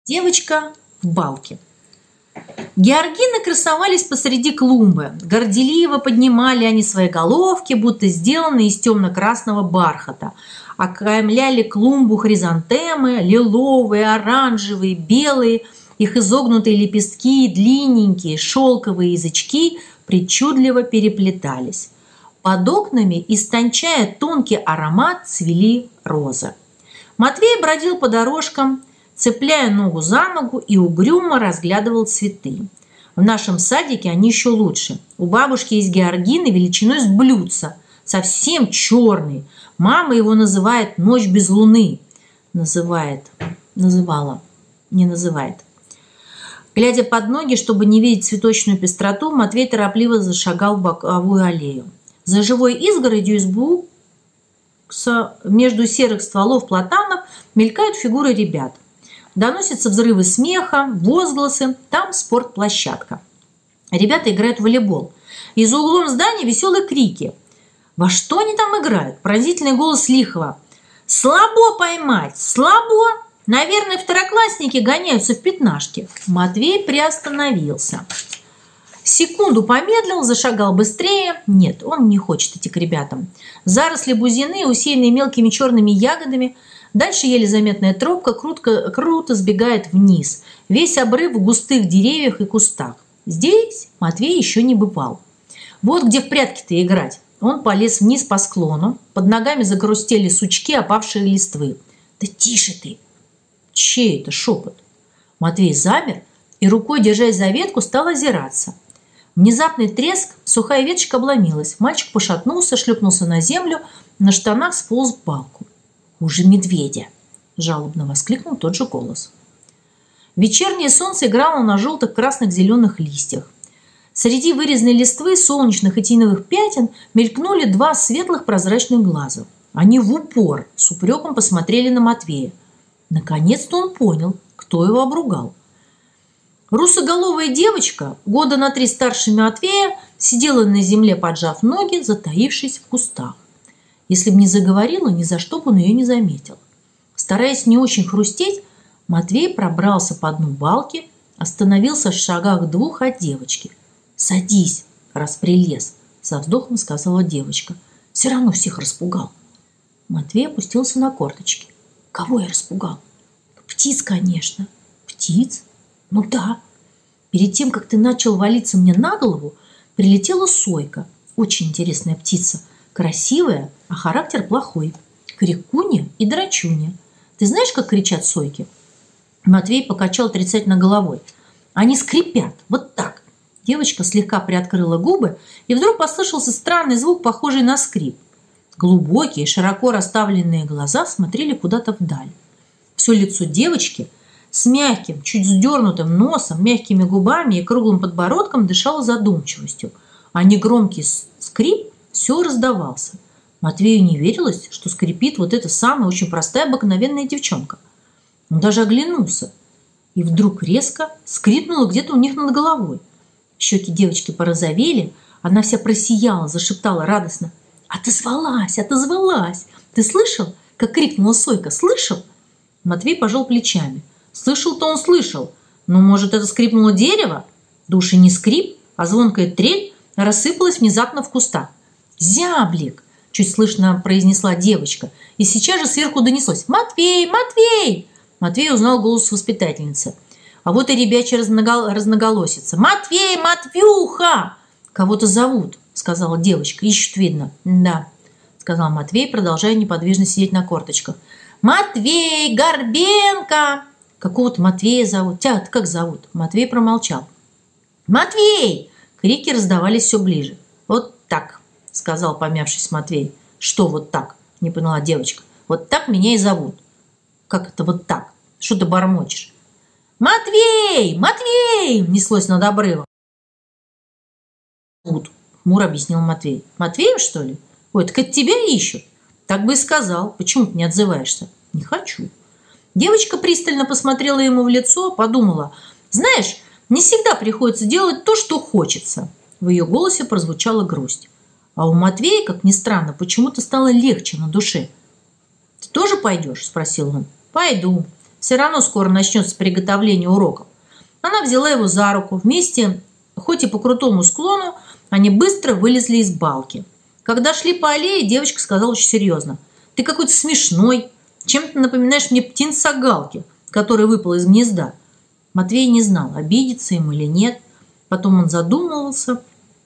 Девочка в балке. Георгины красовались посреди клумбы. Горделиво поднимали они свои головки, будто сделанные из темно-красного бархата. Окаймляли клумбу хризантемы, лиловые, оранжевые, белые. Их изогнутые лепестки и длинненькие шелковые язычки причудливо переплетались. Под окнами, истончая тонкий аромат, цвели розы. Матвей бродил по дорожкам, цепляя ногу за ногу, и угрюмо разглядывал цветы. В нашем садике они еще лучше. У бабушки есть георгины величиной с блюдца, совсем черный. Мама его называет «Ночь без луны». Называла, не называет. Глядя под ноги, чтобы не видеть цветочную пестроту, Матвей торопливо зашагал в боковую аллею. За живой изгородью избу между серых стволов платанов мелькают фигуры ребят. Доносятся взрывы смеха, возгласы, там спортплощадка. Ребята играют в волейбол. И за углом здания веселые крики. Во что они там играют? Пронзительный голос Лихова. «Слабо поймать! Слабо!» Наверное, второклассники гоняются в пятнашке. Матвей приостановился. Секунду помедлил, зашагал быстрее. Нет, он не хочет идти к ребятам. Заросли бузины, усеянные мелкими черными ягодами. Дальше еле заметная тропка круто сбегает вниз. Весь обрыв в густых деревьях и кустах. Здесь Матвей еще не бывал. Вот где в прятки-то играть. Он полез вниз по склону. Под ногами загрустели сучки опавшие листвы. «Да тише ты!» Чей это шепот? Матвей замер и, рукой держась за ветку, стал озираться. Внезапный треск, сухая веточка обломилась. Мальчик пошатнулся, шлепнулся на землю, на штанах сполз в балку. «Хуже медведя!» – жалобно воскликнул тот же голос. Вечернее солнце играло на желтых, красных, зеленых листьях. Среди вырезанной листвы, солнечных и теневых пятен мелькнули два светлых прозрачных глаза. Они в упор с упреком посмотрели на Матвея. Наконец-то он понял, кто его обругал. Русоголовая девочка, года на 3 старше Матвея, сидела на земле, поджав ноги, затаившись в кустах. Если бы не заговорила, ни за что бы он ее не заметил. Стараясь не очень хрустеть, Матвей пробрался по дну балки, остановился в шагах 2 от девочки. «Садись, раз прилез», – со вздохом сказала девочка. «Все равно всех распугал». Матвей опустился на корточки. «Кого я распугал?» «Птиц, конечно». «Птиц? Ну да. Перед тем, как ты начал валиться мне на голову, прилетела сойка. Очень интересная птица. Красивая, а характер плохой. Крикуня и драчуня. Ты знаешь, как кричат сойки?» Матвей покачал отрицательно головой. «Они скрипят. Вот так». Девочка слегка приоткрыла губы, и вдруг послышался странный звук, похожий на скрип. Глубокие, широко расставленные глаза смотрели куда-то вдаль. Все лицо девочки с мягким, чуть сдернутым носом, мягкими губами и круглым подбородком дышало задумчивостью, а негромкий скрип все раздавался. Матвею не верилось, что скрипит вот эта самая очень простая обыкновенная девчонка. Он даже оглянулся, и вдруг резко скрипнуло где-то у них над головой. Щеки девочки порозовели, она вся просияла, зашептала радостно. «Отозвалась, отозвалась! Ты слышал, как крикнула сойка? Слышал?» Матвей пожал плечами. Слышал-то он слышал. Но, может, это скрипнуло дерево? Да уж и не скрип, а звонкая трель рассыпалась внезапно в кустах. «Зяблик!» – чуть слышно произнесла девочка. И сейчас же сверху донеслось: «Матвей! Матвей!» Матвей узнал голос воспитательницы. А вот и ребячья разноголосица. «Матвей! Матвюха!» «Кого-то зовут», – сказала девочка. «Ищут, видно». «Да», – сказал Матвей, продолжая неподвижно сидеть на корточках. «Матвей! Горбенко!» «Какого-то Матвея зовут». «Тебя как зовут?» Матвей промолчал. «Матвей!» Крики раздавались все ближе. «Вот так», – сказал, помявшись Матвей. «Что вот так?» – не поняла девочка. «Вот так меня и зовут». «Как это вот так? Что ты бормочешь?» «Матвей! Матвей!» – неслось над обрывом. Хмуро объяснил Матвей. «Матвеем, что ли? Ой, так это тебя ищут». «Так бы и сказал. Почему ты не отзываешься?» «Не хочу». Девочка пристально посмотрела ему в лицо, подумала. «Знаешь, не всегда приходится делать то, что хочется». В ее голосе прозвучала грусть. А у Матвея, как ни странно, почему-то стало легче на душе. «Ты тоже пойдешь?» – спросил он. «Пойду. Все равно скоро начнется приготовление уроков. Она взяла его за руку. Вместе, хоть и по крутому склону, они быстро вылезли из балки. Когда шли по аллее, девочка сказала очень серьезно: «Ты какой-то смешной. Чем-то напоминаешь мне птенца галки, который выпал из гнезда». Матвей не знал, обидеться им или нет. Потом он задумывался,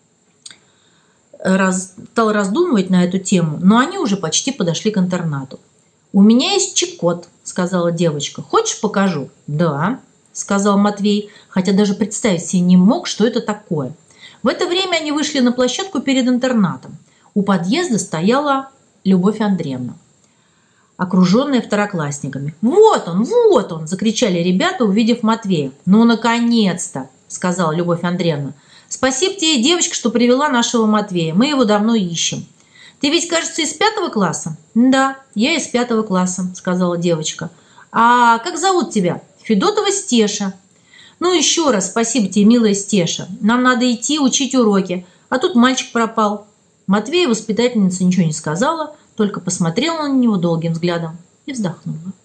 стал раздумывать на эту тему, но они уже почти подошли к интернату. «У меня есть чекот», – сказала девочка. «Хочешь, покажу?» «Да», – сказал Матвей, хотя даже представить себе не мог, что это такое. В это время они вышли на площадку перед интернатом. У подъезда стояла Любовь Андреевна, окруженная второклассниками. «Вот он!» – закричали ребята, увидев Матвея. «Ну, наконец-то!» – сказала Любовь Андреевна. «Спасибо тебе, девочка, что привела нашего Матвея. Мы его давно ищем». «Ты ведь, кажется, из 5 класса?» «Да, я из 5 класса», – сказала девочка. «А как зовут тебя?» «Федотова Стеша». «Ну, еще раз спасибо тебе, милая Стеша. Нам надо идти учить уроки, а тут мальчик пропал». Матвею воспитательница ничего не сказала, только посмотрела на него долгим взглядом и вздохнула.